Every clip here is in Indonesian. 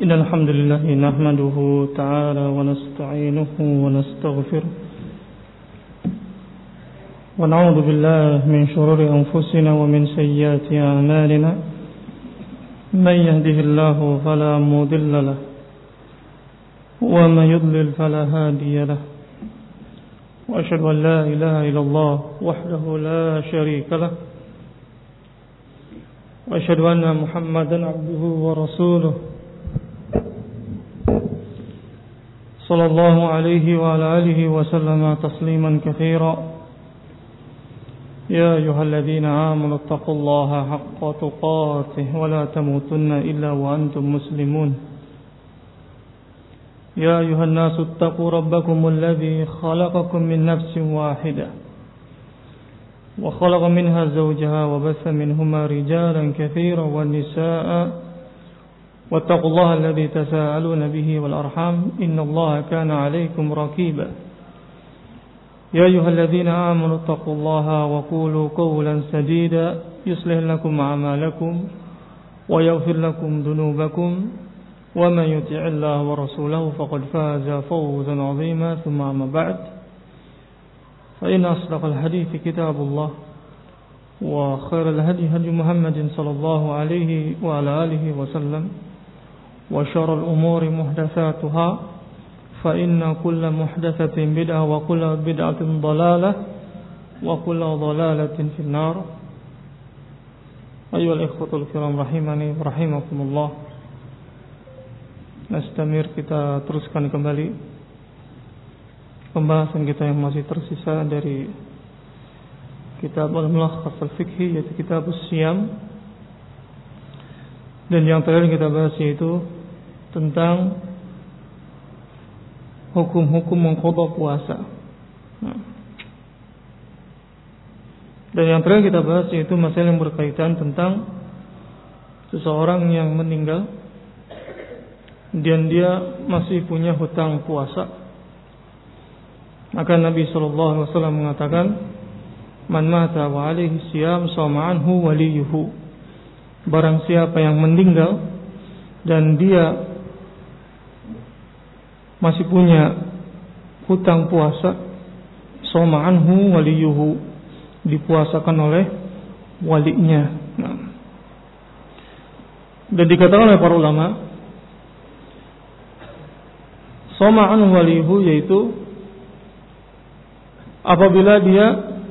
إن الحمد لله نحمده تعالى ونستعينه ونستغفره ونعوذ بالله من شرور أنفسنا ومن سيئات أعمالنا من يهده الله فلا مضل له ومن يضلل فلا هادي له وأشهد أن لا إله إلا الله وحده لا شريك له وأشهد أن محمدا عبده ورسوله صلى الله عليه وعلى آله وسلم تسليما كثيرا يا أيها الذين آمنوا اتقوا الله حق تقاته ولا تموتن إلا وأنتم مسلمون يا أيها الناس اتقوا ربكم الذي خلقكم من نفس واحدة وخلق منها زوجها وبث منهما رجالا كثيرا والنساء واتقوا الله الذي تساءلون به والأرحام إن الله كان عليكم رقيبا يا أيها الذين آمنوا اتقوا الله وقولوا قولا سديدا يصلح لكم أعمالكم ويغفر لكم ذنوبكم ومن يطع الله ورسوله فقد فاز فوزا عظيما ثم أما بعد فإن أصدق الحديث كتاب الله وخير الهدي هدي محمد صلى الله عليه وعلى آله وسلم وشر الأمور محدثاتها فإن كل محدثة بدعة وكل بدعة ضلالة وكل ضلالة في النار أيها الإخوة الكرام rahimani rahimakumullah. Nastamir, kita teruskan kembali pembahasan kita yang masih tersisa dari kitab Al-Mulakhas Al-Fiqhi, yaitu kitab As-Siyam. Dan yang terakhir kita bahas yaitu tentang hukum-hukum mengqadha puasa. Dan yang terakhir kita bahas yaitu masalah yang berkaitan tentang seseorang yang meninggal dan dia masih punya hutang puasa. Maka Nabi SAW mengatakan, man mata wa alaihi siyam shama anhu waliyuhu. Barang siapa yang meninggal dan dia masih punya hutang puasa, shama anhu waliyuhu, dipuasakan oleh walinya. Dan dikatakan oleh para ulama, shama anhu waliyuhu yaitu apabila dia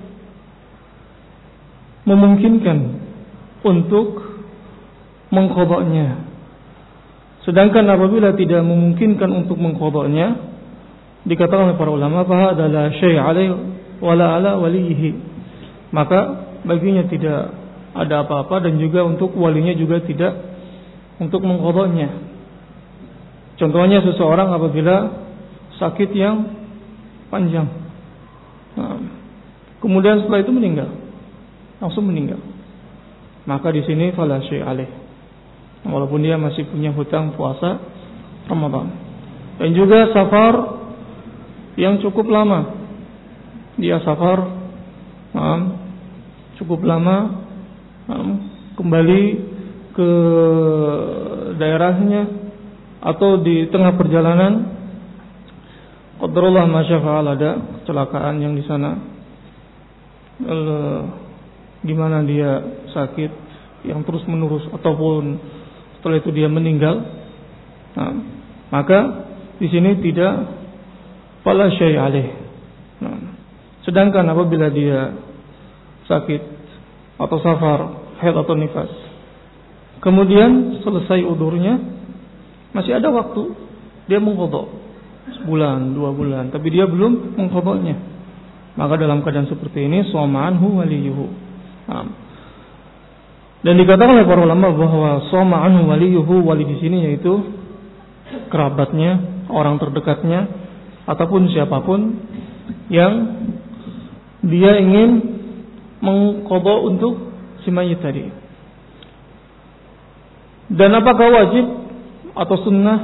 memungkinkan untuk mengqadanya. Sedangkan apabila tidak memungkinkan untuk mengqadanya, dikatakan oleh para ulama, fa hadza la syai' alaihi wala ala walihi. Maka baginya tidak ada apa-apa dan juga untuk walinya juga tidak untuk mengqadanya. Contohnya seseorang apabila sakit yang panjang, kemudian setelah itu meninggal, langsung meninggal, maka di sini fala syai' alaihi, walaupun dia masih punya hutang puasa Ramadan. Dan juga safar yang cukup lama, dia safar cukup lama, kembali ke daerahnya atau di tengah perjalanan qadarullah masyafa'al, ada kecelakaan yang di sana, di mana dia sakit yang terus menerus ataupun setelah itu dia meninggal, maka di sini tidak fala syai' alaih. Sedangkan apabila dia sakit atau safar, haid atau nifas, kemudian selesai udurnya, masih ada waktu dia mengqadha, sebulan, 2 bulan, tapi dia belum mengqadhanya, maka dalam keadaan seperti ini shama anhu waliyuhu. Dan dikatakan oleh para ulama bahwa shama anhu waliyuhu, wali di sini yaitu kerabatnya, orang terdekatnya, ataupun siapapun yang dia ingin mengqadha untuk si mayit tadi. Dan apakah wajib atau sunnah?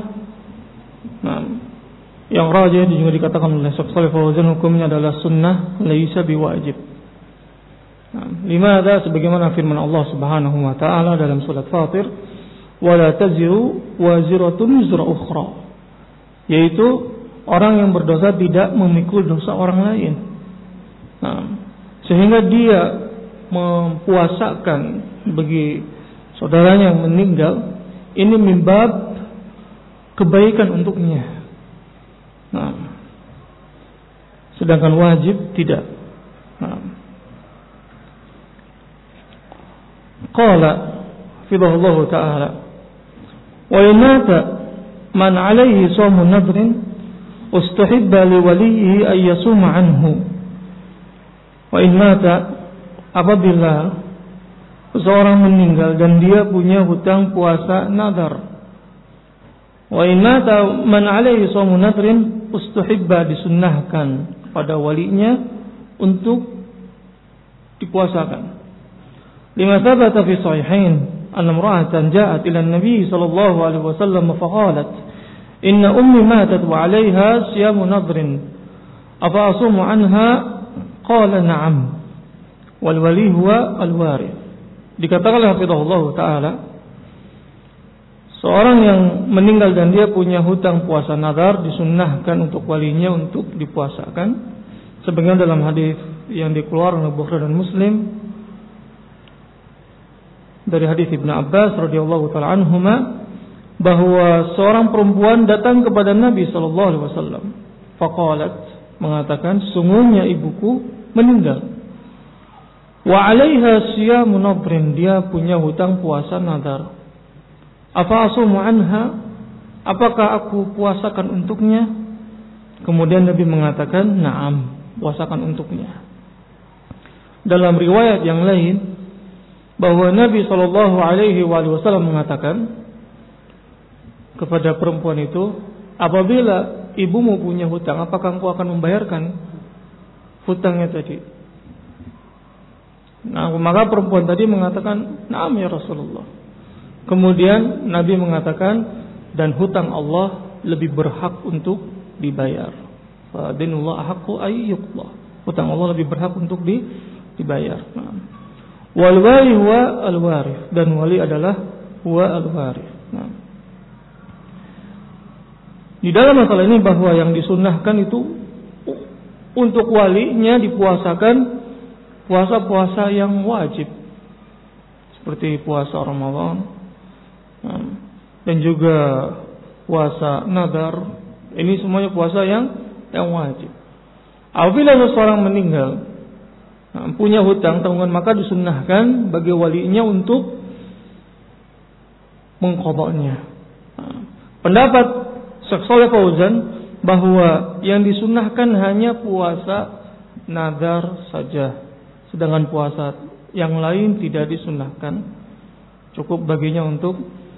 Yang rajih juga dikatakan oleh Syekh Shalih Fauzan, hukumnya adalah sunnah, laisa biwajib. Limadha? Sebagaimana firman Allah Subhanahu wa taala dalam surat Fatir, wala taziru waziratun wizra ukhra, yaitu orang yang berdosa tidak memikul dosa orang lain. Nah, sehingga dia mempuasakan bagi saudaranya yang meninggal, ini mimbab kebaikan untuknya. Nah, sedangkan wajib tidak. Nah, qala fidahullahu ta'ala, wa inata man alaihi shawmu nadrin ustahibba liwalihi ay yasuma anhu. Wa in mata, apabila seorang meninggal dan dia punya hutang puasa nadar, wa in mata man alaihi shawmu nadrin ustahibba, disunnahkan pada walinya untuk dipuasakan. Lima thabata fi sahihain anna imra'atan ja'at ila an-nabi sallallahu alaihi wasallam faqalat inna ummi matat wa 'alayha siyamu nadrin afa asumu 'anha, qala na'am wal wali huwa al warith. Dikatakan oleh hafizahullah taala, seorang yang meninggal dan dia punya hutang puasa nadar disunnahkan untuk walinya untuk dipuasakan, sebagaimana dalam hadis yang dikeluarkan oleh Bukhari dan Muslim dari hadis Ibnu Abbas radhiyallahu taala anhuma, bahwa seorang perempuan datang kepada Nabi sallallahu alaihi wasallam, faqalat, mengatakan, sungguhnya ibuku meninggal, wa 'alaiha siyamu nadrin, dia punya hutang puasa nadar, afa asumu anha, apakah aku puasakan untuknya? Kemudian Nabi mengatakan, na'am, puasakan untuknya. Dalam riwayat yang lain bahwa Nabi sallallahu alaihi wasallam mengatakan kepada perempuan itu, apabila ibumu punya hutang, apakah engkau akan membayarkan hutangnya tadi? Nah, maka perempuan tadi mengatakan, na'am ya Rasulullah. Kemudian Nabi mengatakan, dan hutang Allah lebih berhak untuk dibayar. Fa dinullah ahaqqu ay yuqda. Hutang Allah lebih berhak untuk dibayar. Nah. Wal wali huwa al warith, dan wali adalah huwa al warith. Nah. Di dalam masalah ini bahwa yang disunnahkan itu untuk walinya dipuasakan puasa-puasa yang wajib, seperti puasa Ramadan dan juga puasa nadar. Ini semuanya puasa yang wajib. Apabila seseorang meninggal punya hutang tanggungan, maka disunnahkan bagi walinya untuk mengqadanya. Pendapat Syekh Shalih Fauzan bahwa yang disunnahkan hanya puasa nadar saja, sedangkan puasa yang lain tidak disunnahkan. Cukup baginya untuk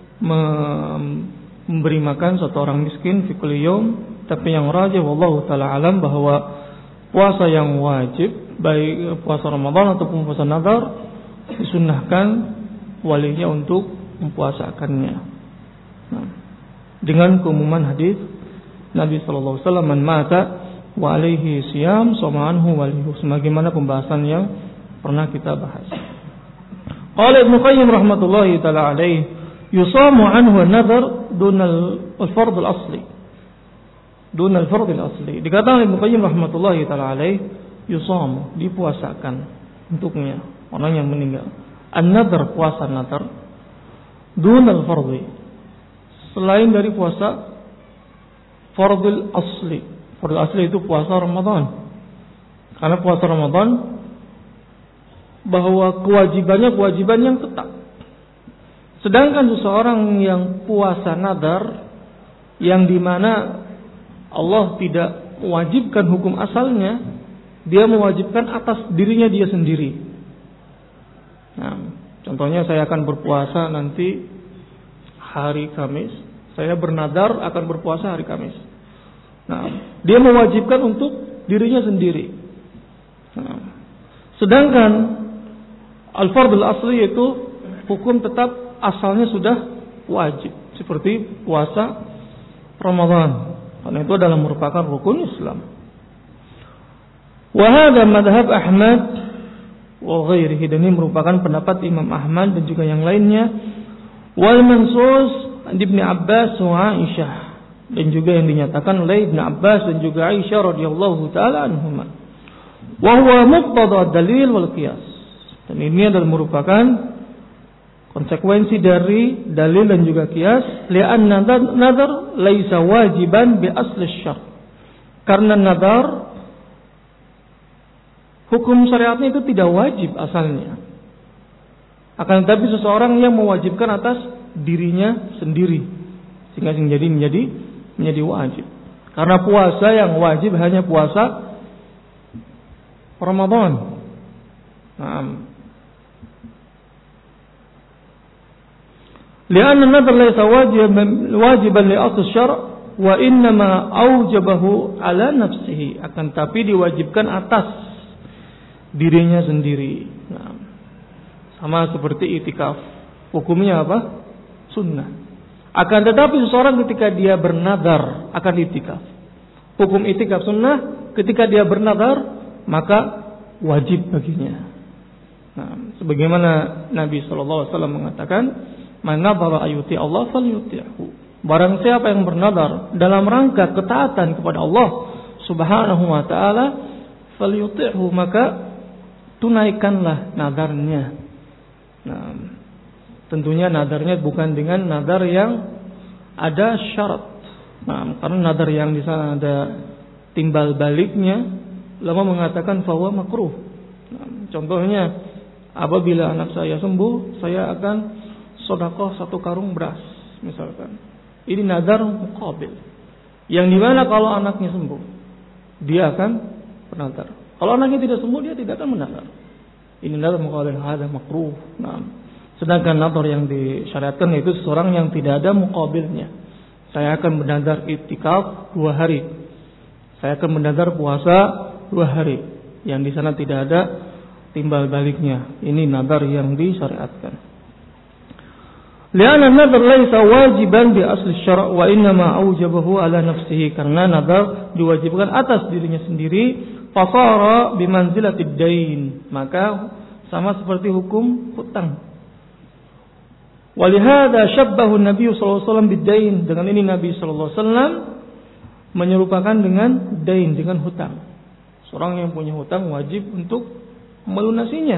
memberi makan satu orang miskin fi kulli yaum. Tapi yang rajih wallahu taala alam bahwa puasa yang wajib, baik puasa Ramadan ataupun puasa nadar, disunnahkan walinya untuk mempuasakannya. Nah, dengan keumuman hadis Nabi sallallahu alaihi wasallam, man mata wa alaihi siyam sama anhu walihu, sebagaimana pembahasan yang pernah kita bahas. Qala Ibnu Qayyim rahmatullahi taala alaihi, yusamu anhu an-nadhar dunal al-fard al-asli. Dunal fard al-asli. Dikatakan Ibnu Qayyim rahmatullahi taala alaihi, yusamu, dipuasakan untuknya orang yang meninggal. An-nadhar, puasa nadhar, dunal fardhi, selain dari puasa fardul asli. Fardul asli itu puasa Ramadan. Karena puasa Ramadan bahwa kewajibannya kewajiban yang tetap. Sedangkan seseorang yang puasa nadar, yang dimana Allah tidak mewajibkan hukum asalnya, dia mewajibkan atas dirinya dia sendiri. Nah, contohnya saya akan berpuasa nanti hari Kamis, saya bernadar akan berpuasa hari Kamis. Nah, dia mewajibkan untuk dirinya sendiri. Nah, sedangkan al-fardul asli itu hukum tetap asalnya sudah wajib, seperti puasa Ramadan, karena itu adalah merupakan rukun Islam. Wa hadha madhhab Ahmad wa ghairihi, dan ini merupakan pendapat Imam Ahmad dan juga yang lainnya. Wal mansus Ibnu Abbas wa Aisyah, dan juga yang dinyatakan oleh Ibnu Abbas dan juga Aisyah radhiyallahu taala anhuma. Wa huwa muqtada dalil wal qiyas. Dan ini adalah merupakan konsekuensi dari dalil dan juga qiyas. Li'anna nadhar laisa wajiban bi asli syar'i. Karena nadhar hukum syariatnya itu tidak wajib asalnya. Akan tetapi seseorang yang mewajibkan atas dirinya sendiri sehingga menjadi wajib. Karena puasa yang wajib hanya puasa Ramadan. Lianna nadhar laysa wajiban li asl syar' wa innama aujabahu ala nafsihi. Akan tapi diwajibkan atas dirinya sendiri. Sama seperti itikaf. Hukumnya apa? Sunnah. Akan tetapi seseorang ketika dia bernadar akan itikaf, hukum itikaf sunnah. Ketika dia bernadar, maka wajib baginya. Sebagaimana Nabi SAW mengatakan, "Man nadhara ayyuti Allah falyuti'hu." Barang siapa yang bernadar dalam rangka ketaatan kepada Allah Subhanahu wa taala, falyuti'hu, maka tunaikanlah nadarnya. Tentunya nadarnya bukan dengan nadar yang ada syarat. Karena nadar yang di sana ada timbal baliknya, ulama mengatakan fahuwa makruh. Contohnya, apabila anak saya sembuh, saya akan sedekah 1 karung beras, misalkan. Ini nadar muqabil. Yang dimana kalau anaknya sembuh, dia akan bernadar. Kalau anaknya tidak sembuh, dia tidak akan bernadar. Ini nadar muqabil, hada makruh. Sedangkan nadar yang disyariatkan yaitu seseorang yang tidak ada muqabilnya. Saya akan bernadar iktikaf 2 hari. Saya akan bernadar puasa 2 hari. Yang di sana tidak ada timbal baliknya. Ini nadar yang disyariatkan. Lianna nadar laisa wajiban bi asli syara' wa innama aujabahu ala nafsihi. Karena nadar diwajibkan atas dirinya sendiri. Fasara bimanzilatid dain, maka sama seperti hukum hutang. Walihada syabbahu Nabi sallallahu alaihi wasallam bid-dain. Dengan ini Nabi sallallahu alaihi wasallam menyerupakan dengan dain, dengan hutang. Seorang yang punya hutang wajib untuk melunasinya.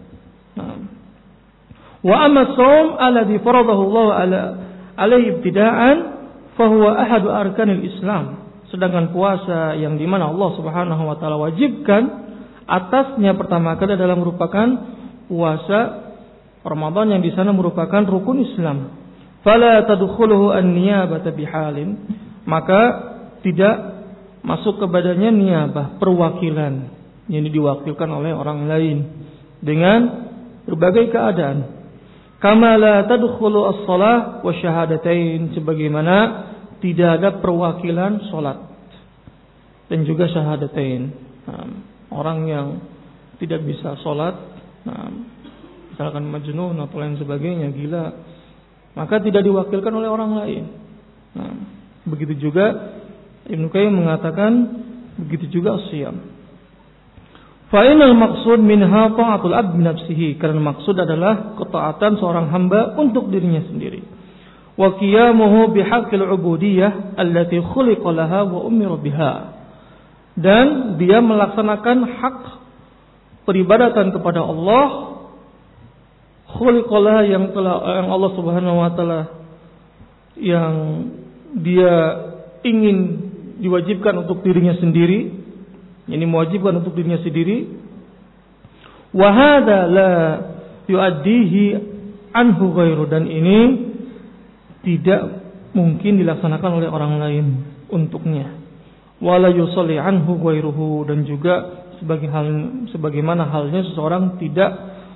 Wa amma shaum alladhi faradahu Allah alaihi ibtida'an fa huwa ahadu arkanil Islam. Sedangkan puasa yang dimana Allah Subhanahu wa taala wajibkan atasnya pertama kali adalah merupakan puasa Ramadan yang di sana merupakan rukun Islam. Fala tadkhuluhu an-niyabata bihalin, maka tidak masuk kepadanya niyabah, perwakilan yang diwakilkan oleh orang lain dengan berbagai keadaan. Kama la tadkhulu as-shalah wa syahadatain, sebagaimana tidak ada perwakilan salat dan juga syahadatain. Orang yang tidak bisa salat, misalkan majnun atau lain sebagainya, gila, maka tidak diwakilkan oleh orang lain. Begitu juga Ibnu Qayyim mengatakan, begitu juga siyam. Fa inal maqsud minha ta'atul abd bi nafsihi, karena maksud adalah ketaatan seorang hamba untuk dirinya sendiri. Wa qiyamuhu bihaqqil ubudiyyah allati khuliqa laha wa umira biha, dan dia melaksanakan hak peribadatan kepada Allah khuliqa laha, yang Allah Subhanahu wa taala yang dia ingin diwajibkan untuk dirinya sendiri, ini mewajibkan untuk dirinya sendiri. Wa hadza la yuaddihi anhu ghairu, dan ini tidak mungkin dilaksanakan oleh orang lain untuknya. Wala yusalli anhu ghairuhu, dan juga sebagaimana halnya seseorang tidak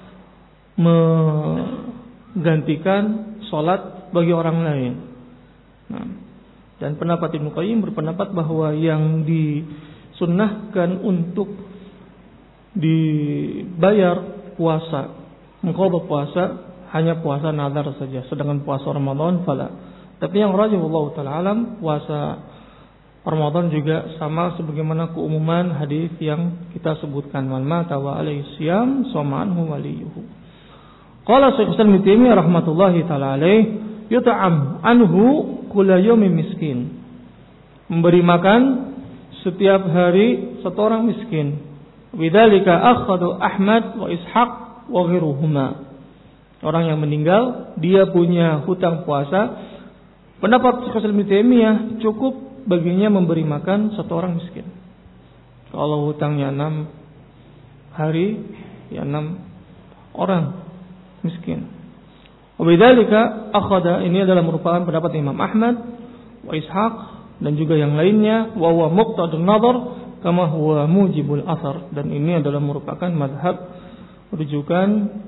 menggantikan salat bagi orang lain. Dan pendapat Ibnu Qayyim berpendapat bahwa yang disunnahkan untuk dibayar puasa, mengqadha puasa, hanya puasa nazar saja. Sedangkan puasa Ramadan fala. Tapi yang rajih wallahu taala alam, puasa Ramadan juga sama sebagaimana keumuman hadis yang kita sebutkan, man mata wa alaihi siyam sama anhu waliyuhu. Qala Syekh Islam Ibnu Taimiyah rahmatullahi taala alaih, yut'am anhu kulla yawmin miskin. Memberi makan setiap hari satu orang miskin. Bidzalika akhadhu Ahmad wa Ishaq wa ghairuhuma. Orang yang meninggal dia punya hutang puasa. Pendapat Syekh Islam Ibnu Taimiyah cukup baginya memberi makan satu orang miskin. Kalau hutangnya 6 hari, ya 6 orang miskin. Wabidzalika akhadha, ini adalah merupakan pendapat Imam Ahmad wa Ishaq dan juga yang lainnya, wa huwa muqtadun nadhar kama huwa mujibul athar, dan ini adalah merupakan mazhab rujukan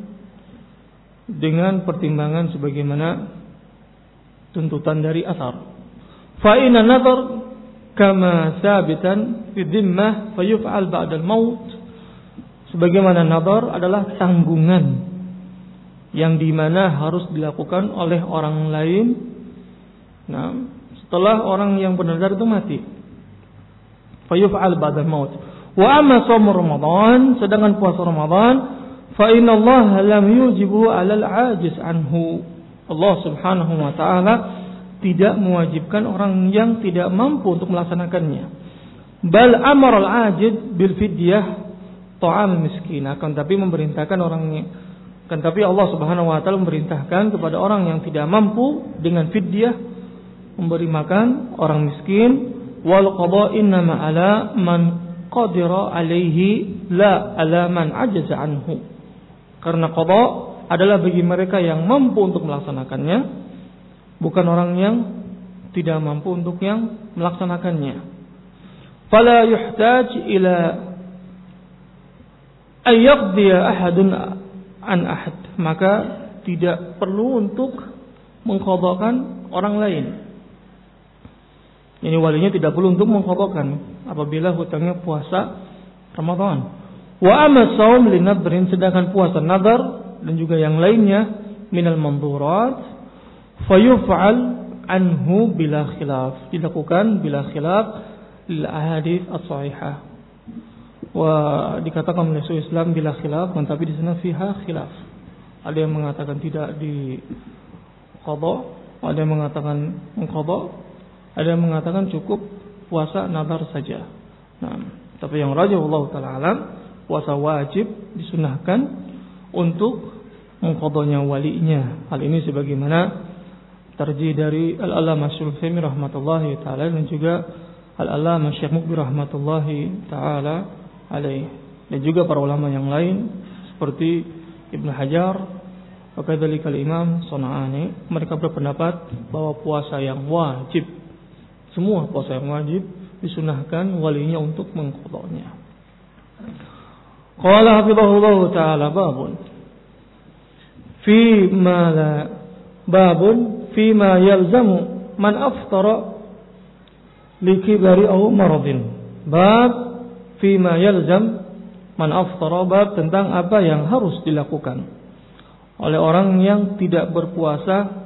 dengan pertimbangan sebagaimana tuntutan dari athar. Fa inna nadhar kama sabitan fi dhimmah fayuf'al ba'da al-maut. Sebagaimana nadhar adalah tanggungan yang dimana harus dilakukan oleh orang lain, nah, setelah orang yang benar-benar itu mati. Fayuf'al ba'da al-maut. Wa amma shaum Ramadan, sedangkan puasa Ramadan, fa inna Allah lam yujibu 'alal 'ajiz anhu. Allah Subhanahu wa taala tidak mewajibkan orang yang tidak mampu untuk melaksanakannya. Bal amara al-'ajiz bil fidyah ta'am miskin, akan tapi memerintahkan orangnya, kan tapi Allah Subhanahu wa taala memerintahkan kepada orang yang tidak mampu dengan fidyah memberi makan orang miskin. Wal qada innama ala man qadira alaihi la ala man ajaza anhu. Karena qada adalah bagi mereka yang mampu untuk melaksanakannya, bukan orang yang tidak mampu untuk yang melaksanakannya. Fala yuhtaj ila ayyaqdiya ahadun an ahad, maka tidak perlu untuk mengqadhakan orang lain. Ini walinya tidak perlu untuk mengqadhakan apabila hutangnya puasa Ramadan. Wa amma shaum linadrin, sedangkan puasa nadar dan juga yang lainnya minal mandhurat fayuf'al anhu bila khilaf, dilakukan bila khilaf lil ahadits as-sahihah. Wa dikatakan oleh Syekh Islam bila khilaf, tapi di sana fiha khilaf. Ada yang mengatakan tidak di qada, ada yang mengatakan mengqada, ada yang mengatakan cukup puasa nazar saja. Nah, tapi yang rajih Allah taala alam, puasa wajib disunahkan untuk mengqadanya walinya. Hal ini sebagaimana tarjih dari Al-Allamah Syekh Utsaimin rahmatullahi taala dan juga Al-Allamah Syekh Muqbil rahmatullahi taala alaih, dan juga para ulama yang lain seperti Ibnu Hajar, wakadzalika Imam Shona'ani, mereka berpendapat bahwa puasa yang wajib, semua puasa yang wajib disunahkan walinya untuk mengqadanya. Qala hafizahullah taala babun fi ma yalzamu man aftara likibari aw maradin. Bab fima yalzam man aftara, bab tentang apa yang harus dilakukan oleh orang yang tidak berpuasa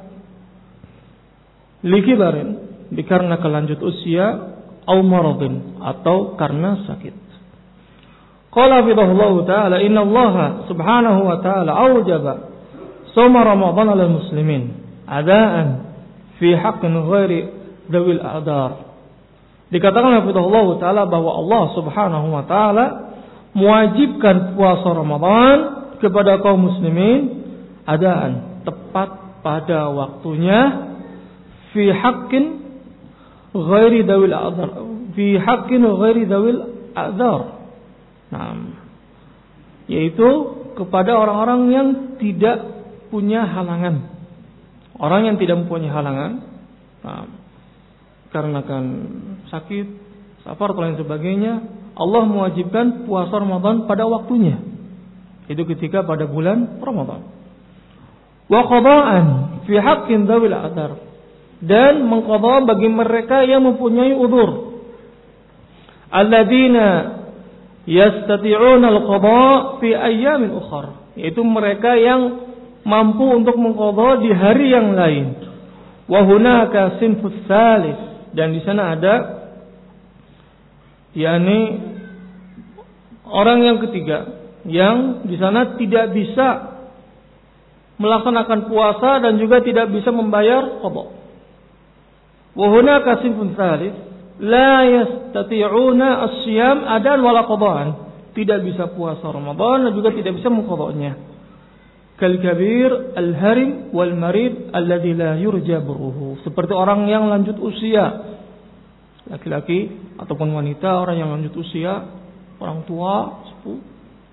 likibarin, dikarenakan lanjut usia, au maradin, atau karena sakit. Qala fidahullahu ta'ala inna Allah subhanahu wa ta'ala awjaba sawma Ramadan 'alal muslimin adaan fi haqqin ghairi dawil a'dar. Dikatakan oleh Allah Ta'ala bahwa Allah Subhanahu Wa Ta'ala mewajibkan puasa Ramadan kepada kaum muslimin adaan, tepat pada waktunya, fi haqqin ghairi dawil a'dhar, fi haqqin ghairi dawil a'dhar. Nah, yaitu kepada orang-orang yang tidak punya halangan. Orang yang tidak mempunyai halangan, nah, karena kan sakit, safar atau lain sebagainya, Allah mewajibkan puasa Ramadan pada waktunya. Itu ketika pada bulan Ramadan. Wa qada'an fi haqqin dzawil a'dzar, dan mengqadha bagi mereka yang mempunyai udzur. Alladzina yastati'una al-qada' fi ayyamin ukhra, yaitu mereka yang mampu untuk mengqadha di hari yang lain. Wa hunaka sinfus tsalits, dan di sana ada yakni orang yang ketiga yang di sana tidak bisa melaksanakan puasa dan juga tidak bisa membayar qada. Wa hunaka sinfun tsalits la yastati'una as-siyam adan wala qada'an. Tidak bisa puasa Ramadan dan juga tidak bisa mengqadanya. Kal kabir al-harim wal marid alladzi la yurja burruhu. Seperti orang yang lanjut usia, laki-laki ataupun wanita, orang yang lanjut usia, orang tua 80,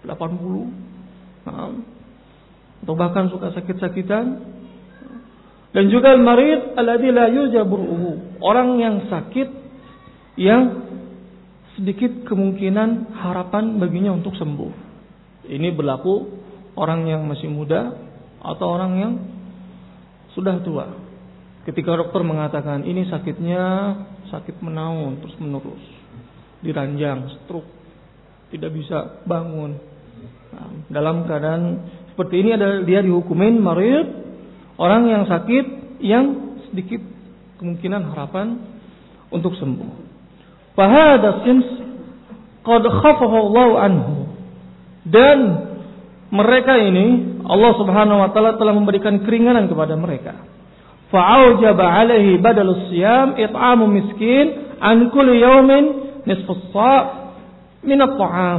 atau bahkan suka sakit-sakitan. Dan juga al-marid alladzi la yurja burruhu, orang yang sakit yang sedikit kemungkinan harapan baginya untuk sembuh. Ini berlaku orang yang masih muda atau orang yang sudah tua. Ketika dokter mengatakan ini sakitnya sakit menaun terus menerus, diranjang, stroke, tidak bisa bangun. Nah, dalam keadaan seperti ini dia dihukumin marid, orang yang sakit yang sedikit kemungkinan harapan untuk sembuh. Fahada sins qad khafahu Allah anhu. Dan mereka ini Allah Subhanahu wa taala telah memberikan keringanan kepada mereka. Fa'aujaba 'alaihi badalus siyam it'amu miskin an kulli yawmin nisfus sa' min at-ta'am.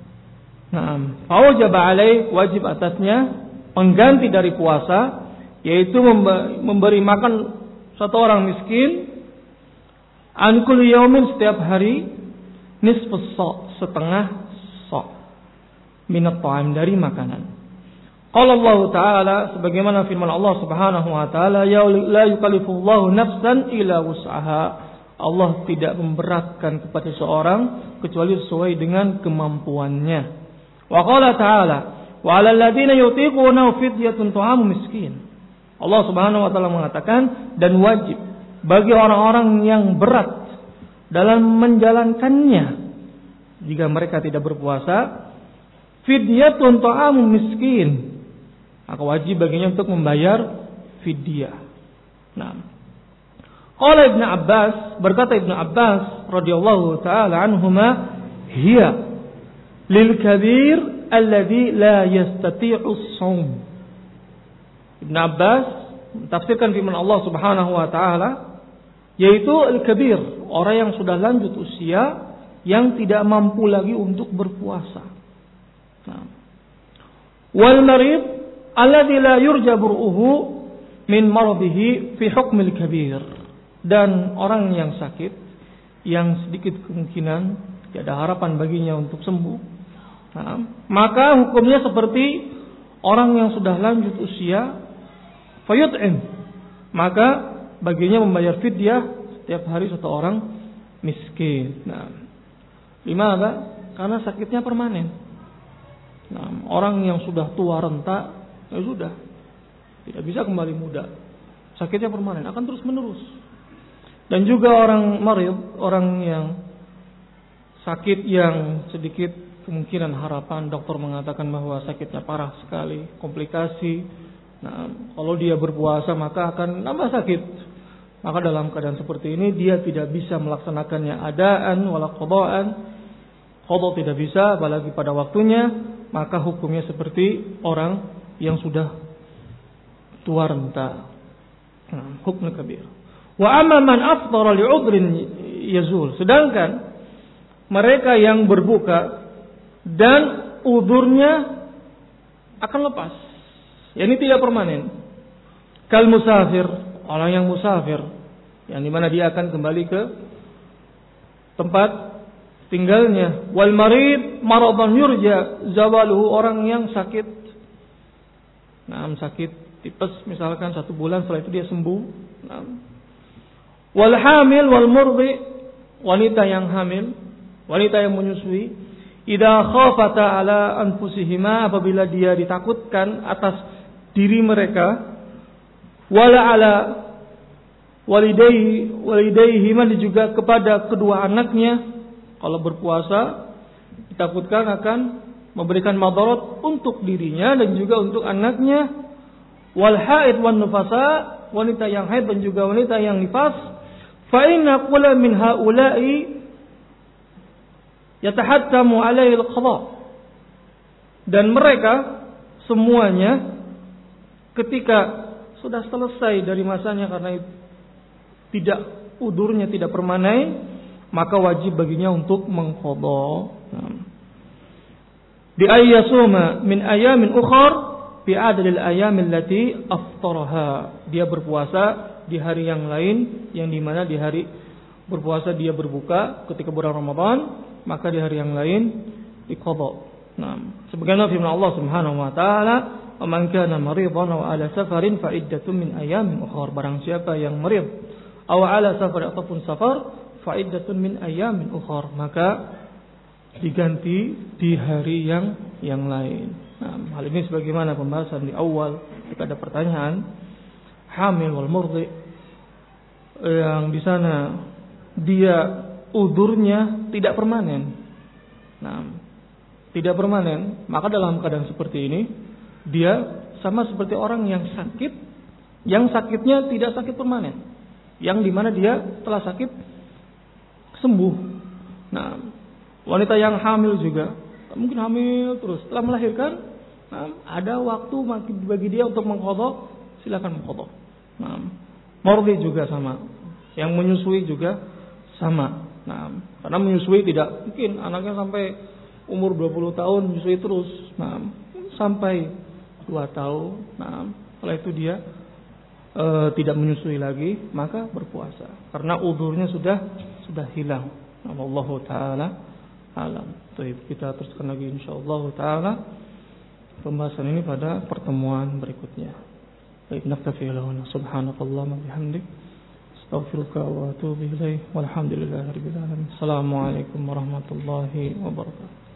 Naam, fa'aujaba 'alaihi, wajib atasnya pengganti dari puasa, yaitu memberi makan satu orang miskin an kulli yawmin, setiap hari, nisfus sa', setengah sa', minat ta'am, dari makanan. Qala Allah Ta'ala, sebagaimana firman Allah Subhanahu wa taala, ya la yukallifullahu nafsan illa wus'aha. Allah tidak memberatkan kepada seorang kecuali sesuai dengan kemampuannya. Wa qala ta'ala, wa 'alal ladzina yutiquna fidyatun ta'amu miskin. Allah Subhanahu wa taala mengatakan, dan wajib bagi orang-orang yang berat dalam menjalankannya jika mereka tidak berpuasa, fidyatun ta'amu miskin, maka wajib baginya untuk membayar fidyah. Nah, qala Ibnu Abbas, berkata Ibnu Abbas radhiyallahu taala anhuma, hiya lil kabir alladhi la yastati'u as-shaum. Ibnu Abbas mentafsirkan firman Allah Subhanahu wa taala, yaitu al-kabir, orang yang sudah lanjut usia yang tidak mampu lagi untuk berpuasa. Nah, wal marid alladzi la yurja bur'uhu min maradihi fi hukmil kabir, dan orang yang sakit yang sedikit kemungkinan tidak ada harapan baginya untuk sembuh. Nah, maka hukumnya seperti orang yang sudah lanjut usia, fayut'im, maka baginya membayar fidyah setiap hari satu orang miskin. Nah, limada? Karena sakitnya permanen. Nah, orang yang sudah tua renta, ya sudah, tidak bisa kembali muda. Sakitnya permanen, akan terus menerus. Dan juga orang marid, orang yang sakit yang sedikit kemungkinan harapan, dokter mengatakan bahwa sakitnya parah sekali, komplikasi. Nah, kalau dia berpuasa maka akan nambah sakit. Maka dalam keadaan seperti ini dia tidak bisa melaksanakannya adaan wala qada'an. Qada tidak bisa, apalagi pada waktunya, maka hukumnya seperti orang yang sudah tua renta. Hukum kabir. Wa amma man aftara li'udrin yazul. Sedangkan mereka yang berbuka dan udurnya akan lepas, ini tidak permanen. Kal musafir, orang yang musafir, yang dimana dia akan kembali ke tempat tinggalnya. Wal marid maradan yurja zawaluhu, orang yang sakit. Nah, sakit tipes misalkan 1 bulan, setelah itu dia sembuh. Nah. Wal hamil wal murdi, wanita yang hamil, wanita yang menyusui, idza khafata ala anfusihima, apabila dia ditakutkan atas diri mereka, wala ala walidaihima, juga kepada kedua anaknya, kalau berpuasa ditakutkan akan memberikan madarat untuk dirinya dan juga untuk anaknya. Wal haid wan nufasa, wanita yang haid dan juga wanita yang nifas, fa inna kulla min haula'i yatahattamu alaihi al-qada, dan mereka semuanya ketika sudah selesai dari masanya karena tidak udurnya tidak permanen, maka wajib baginya untuk mengqadha. Bi ayyasuma min ayamin ukhar bi adadil ayam allati aftaraha. Dia berpuasa di hari yang lain yang di mana di hari berpuasa dia berbuka ketika bulan Ramadan, maka di hari yang lain diqadha. Sebagaimana firman Allah Subhanahu wa taala, "Wa man kana maridan aw ala safarin fa iddatun min ayamin ukhar." Barang siapa yang marid aw ala safar ataupun safar, fa iddatun min ayamin ukhar, maka diganti di hari yang lain. Hal ini sebagaimana pembahasan di awal ketika ada pertanyaan hamil wal murdi yang di sana dia udurnya tidak permanen. Tidak permanen, maka dalam keadaan seperti ini dia sama seperti orang yang sakit, yang sakitnya tidak sakit permanen, yang dimana dia telah sakit sembuh. Wanita yang hamil juga mungkin hamil terus setelah melahirkan, ada waktu bagi dia untuk mengqadha, silakan mengqadha. Murdi juga sama, yang menyusui juga sama. Karena menyusui tidak mungkin anaknya sampai umur 20 tahun menyusui terus. Sampai 2 tahun. Setelah itu dia tidak menyusui lagi, maka berpuasa karena udurnya sudah hilang. Wallahu taala alam. Baik, kita teruskan lagi insyaallah taala pembahasan ini pada pertemuan berikutnya. Baik, naktafi lahuna subhanakallahumma bihamdik astaghfiruka wa atubu ilaik walhamdulillahirabbil alamin. Assalamualaikum warahmatullahi wabarakatuh.